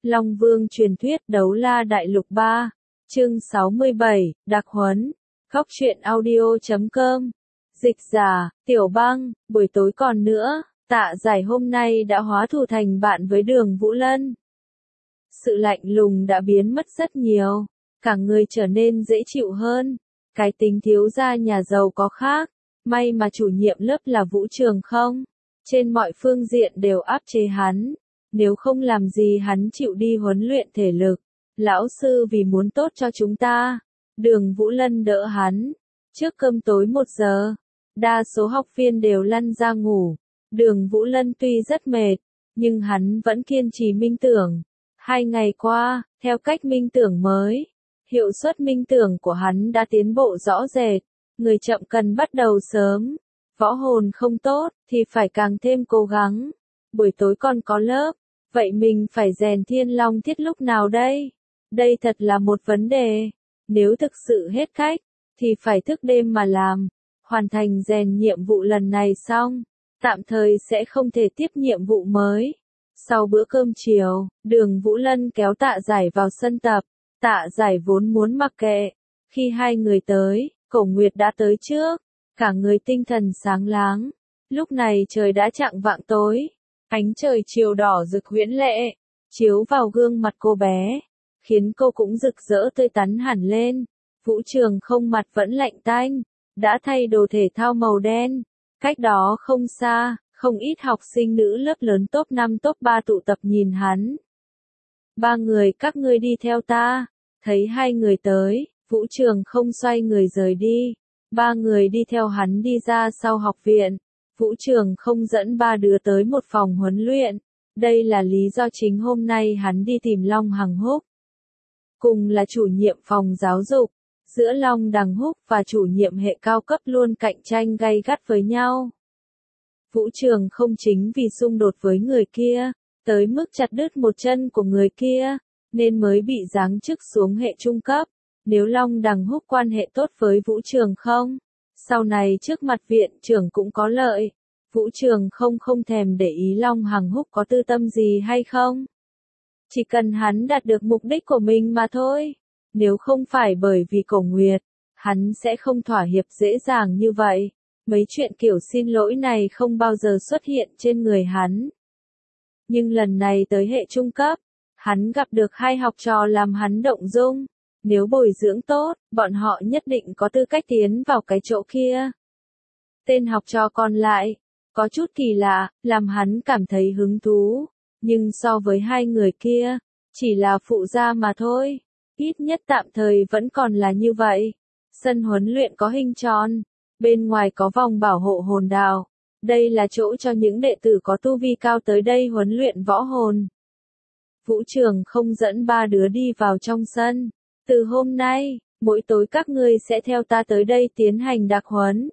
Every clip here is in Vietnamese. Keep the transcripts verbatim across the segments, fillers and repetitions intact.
Long Vương truyền thuyết Đấu La Đại Lục ba, chương sáu mươi bảy, đặc huấn, Góc truyện audio chấm com, dịch giả, Tiểu Băng, buổi tối còn nữa, Tạ Giải hôm nay đã hóa thù thành bạn với Đường Vũ Lân. Sự lạnh lùng đã biến mất rất nhiều, cả người trở nên dễ chịu hơn, cái tính thiếu gia nhà giàu có khác, may mà chủ nhiệm lớp là Vũ Trường không, trên mọi phương diện đều áp chế hắn. Nếu không làm gì hắn chịu đi huấn luyện thể lực. Lão sư vì muốn tốt cho chúng ta. Đường Vũ Lân đỡ hắn. Trước cơm tối một giờ, đa số học viên đều lăn ra ngủ. Đường Vũ Lân tuy rất mệt, nhưng hắn vẫn kiên trì minh tưởng. Hai ngày qua, theo cách minh tưởng mới, hiệu suất minh tưởng của hắn đã tiến bộ rõ rệt. Người chậm cần bắt đầu sớm. Võ hồn không tốt, thì phải càng thêm cố gắng. Buổi tối còn có lớp. Vậy mình phải rèn Thiên Long Thiết lúc nào đây? Đây thật là một vấn đề. Nếu thực sự hết cách, thì phải thức đêm mà làm. Hoàn thành rèn nhiệm vụ lần này xong, tạm thời sẽ không thể tiếp nhiệm vụ mới. Sau bữa cơm chiều, Đường Vũ Lân kéo Tạ Giải vào sân tập. Tạ Giải vốn muốn mặc kệ. Khi hai người tới, Cổ Nguyệt đã tới trước. Cả người tinh thần sáng láng. Lúc này trời đã chạng vạng tối. Ánh trời chiều đỏ rực huyễn lệ, chiếu vào gương mặt cô bé, khiến cô cũng rực rỡ tươi tắn hẳn lên. Vũ Trường không mặt vẫn lạnh tanh, đã thay đồ thể thao màu đen. Cách đó không xa, không ít học sinh nữ lớp lớn top năm top ba tụ tập nhìn hắn. Ba người các ngươi đi theo ta. Thấy hai người tới, Vũ Trường không xoay người rời đi. Ba người đi theo hắn đi ra sau học viện. Vũ Trường không dẫn ba đứa tới một phòng huấn luyện. Đây là lý do chính hôm nay hắn đi tìm Long Hằng Húc. Cùng là chủ nhiệm phòng giáo dục, giữa Long Đằng Húc và chủ nhiệm hệ cao cấp luôn cạnh tranh gay gắt với nhau. Vũ Trường không chính vì xung đột với người kia, tới mức chặt đứt một chân của người kia, nên mới bị giáng chức xuống hệ trung cấp. Nếu Long Đằng Húc quan hệ tốt với Vũ Trường không, sau này trước mặt viện trưởng cũng có lợi. Vũ Trường không không thèm để ý Long Hằng Húc có tư tâm gì hay không. Chỉ cần hắn đạt được mục đích của mình mà thôi. Nếu không phải bởi vì Cổ Nguyệt, hắn sẽ không thỏa hiệp dễ dàng như vậy. Mấy chuyện kiểu xin lỗi này không bao giờ xuất hiện trên người hắn. Nhưng lần này tới hệ trung cấp, hắn gặp được hai học trò làm hắn động dung. Nếu bồi dưỡng tốt, bọn họ nhất định có tư cách tiến vào cái chỗ kia. Tên học trò còn lại, có chút kỳ lạ, làm hắn cảm thấy hứng thú. Nhưng so với hai người kia, chỉ là phụ gia mà thôi. Ít nhất tạm thời vẫn còn là như vậy. Sân huấn luyện có hình tròn. Bên ngoài có vòng bảo hộ hồn đào. Đây là chỗ cho những đệ tử có tu vi cao tới đây huấn luyện võ hồn. Vũ Trường không dẫn ba đứa đi vào trong sân. Từ hôm nay, mỗi tối các ngươi sẽ theo ta tới đây tiến hành đặc huấn.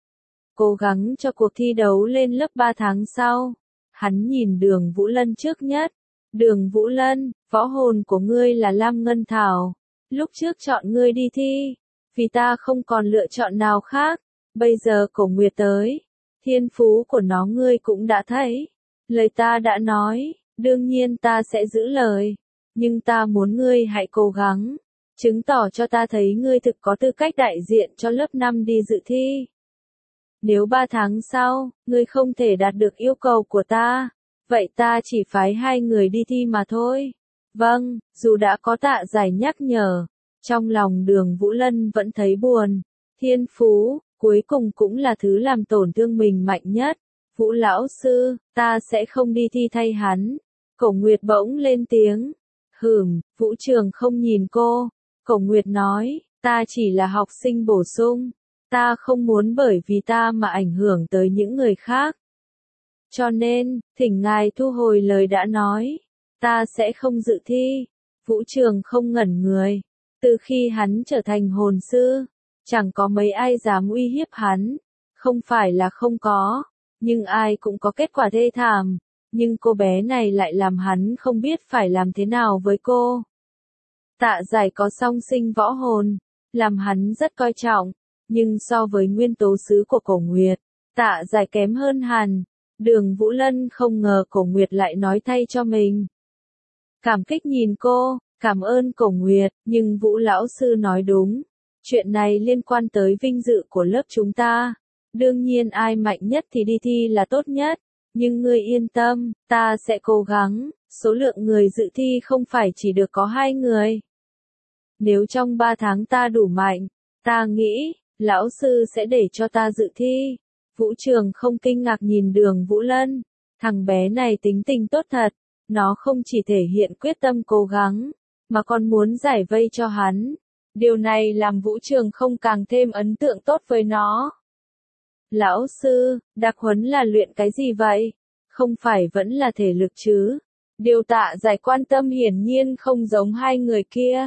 Cố gắng cho cuộc thi đấu lên lớp ba tháng sau. Hắn nhìn Đường Vũ Lân trước nhất. Đường Vũ Lân, võ hồn của ngươi là Lam Ngân Thảo. Lúc trước chọn ngươi đi thi, vì ta không còn lựa chọn nào khác. Bây giờ Cổ Nguyệt tới, thiên phú của nó ngươi cũng đã thấy. Lời ta đã nói, đương nhiên ta sẽ giữ lời. Nhưng ta muốn ngươi hãy cố gắng. Chứng tỏ cho ta thấy ngươi thực có tư cách đại diện cho lớp năm đi dự thi. Nếu ba tháng sau, ngươi không thể đạt được yêu cầu của ta, vậy ta chỉ phái hai người đi thi mà thôi. Vâng, dù đã có Tạ Giải nhắc nhở, trong lòng Đường Vũ Lân vẫn thấy buồn. Thiên phú, cuối cùng cũng là thứ làm tổn thương mình mạnh nhất. Vũ lão sư, ta sẽ không đi thi thay hắn. Cổ Nguyệt bỗng lên tiếng. Hửm, Vũ Trường không nhìn cô. Cổ Nguyệt nói, ta chỉ là học sinh bổ sung. Ta không muốn bởi vì ta mà ảnh hưởng tới những người khác. Cho nên, thỉnh ngài thu hồi lời đã nói. Ta sẽ không dự thi. Vũ Trường không ngẩn người. Từ khi hắn trở thành hồn sư, chẳng có mấy ai dám uy hiếp hắn. Không phải là không có, nhưng ai cũng có kết quả thê thảm. Nhưng cô bé này lại làm hắn không biết phải làm thế nào với cô. Tạ Giải có song sinh võ hồn, làm hắn rất coi trọng, nhưng so với nguyên tố sứ của Cổ Nguyệt, Tạ Giải kém hơn hẳn. Đường Vũ Lân không ngờ Cổ Nguyệt lại nói thay cho mình. Cảm kích nhìn cô, cảm ơn Cổ Nguyệt, nhưng Vũ lão sư nói đúng. Chuyện này liên quan tới vinh dự của lớp chúng ta. Đương nhiên ai mạnh nhất thì đi thi là tốt nhất. Nhưng ngươi yên tâm, ta sẽ cố gắng. Số lượng người dự thi không phải chỉ được có hai người. Nếu trong ba tháng ta đủ mạnh, ta nghĩ, lão sư sẽ để cho ta dự thi. Vũ Trường không kinh ngạc nhìn Đường Vũ Lân. Thằng bé này tính tình tốt thật. Nó không chỉ thể hiện quyết tâm cố gắng, mà còn muốn giải vây cho hắn. Điều này làm Vũ Trường không càng thêm ấn tượng tốt với nó. Lão sư, đặc huấn là luyện cái gì vậy? Không phải vẫn là thể lực chứ? Điều Tạ Giải quan tâm hiển nhiên không giống hai người kia.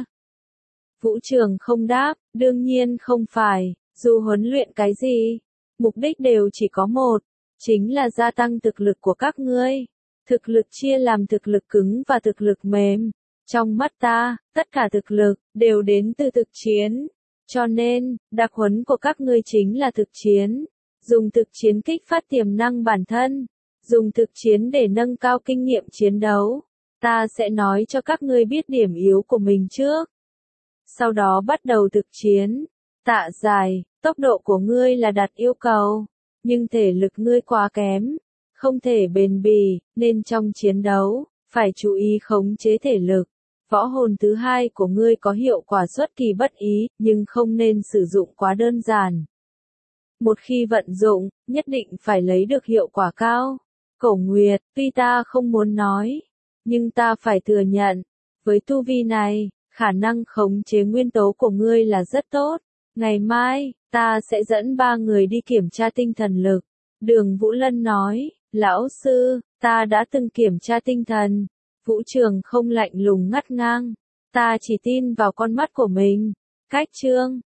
Vũ Trường không đáp, đương nhiên không phải, dù huấn luyện cái gì, mục đích đều chỉ có một, chính là gia tăng thực lực của các ngươi. Thực lực chia làm thực lực cứng và thực lực mềm. Trong mắt ta, tất cả thực lực đều đến từ thực chiến. Cho nên, đặc huấn của các ngươi chính là thực chiến. Dùng thực chiến kích phát tiềm năng bản thân. Dùng thực chiến để nâng cao kinh nghiệm chiến đấu. Ta sẽ nói cho các ngươi biết điểm yếu của mình trước. Sau đó bắt đầu thực chiến. Tạ Giải, tốc độ của ngươi là đạt yêu cầu. Nhưng thể lực ngươi quá kém. Không thể bền bỉ, nên trong chiến đấu, phải chú ý khống chế thể lực. Võ hồn thứ hai của ngươi có hiệu quả xuất kỳ bất ý, nhưng không nên sử dụng quá đơn giản. Một khi vận dụng, nhất định phải lấy được hiệu quả cao. Cổ Nguyệt, tuy ta không muốn nói, nhưng ta phải thừa nhận, với tu vi này, khả năng khống chế nguyên tố của ngươi là rất tốt. Ngày mai, ta sẽ dẫn ba người đi kiểm tra tinh thần lực. Đường Vũ Lân nói, lão sư, ta đã từng kiểm tra tinh thần. Vũ Trường không lạnh lùng ngắt ngang. Ta chỉ tin vào con mắt của mình. Cách chương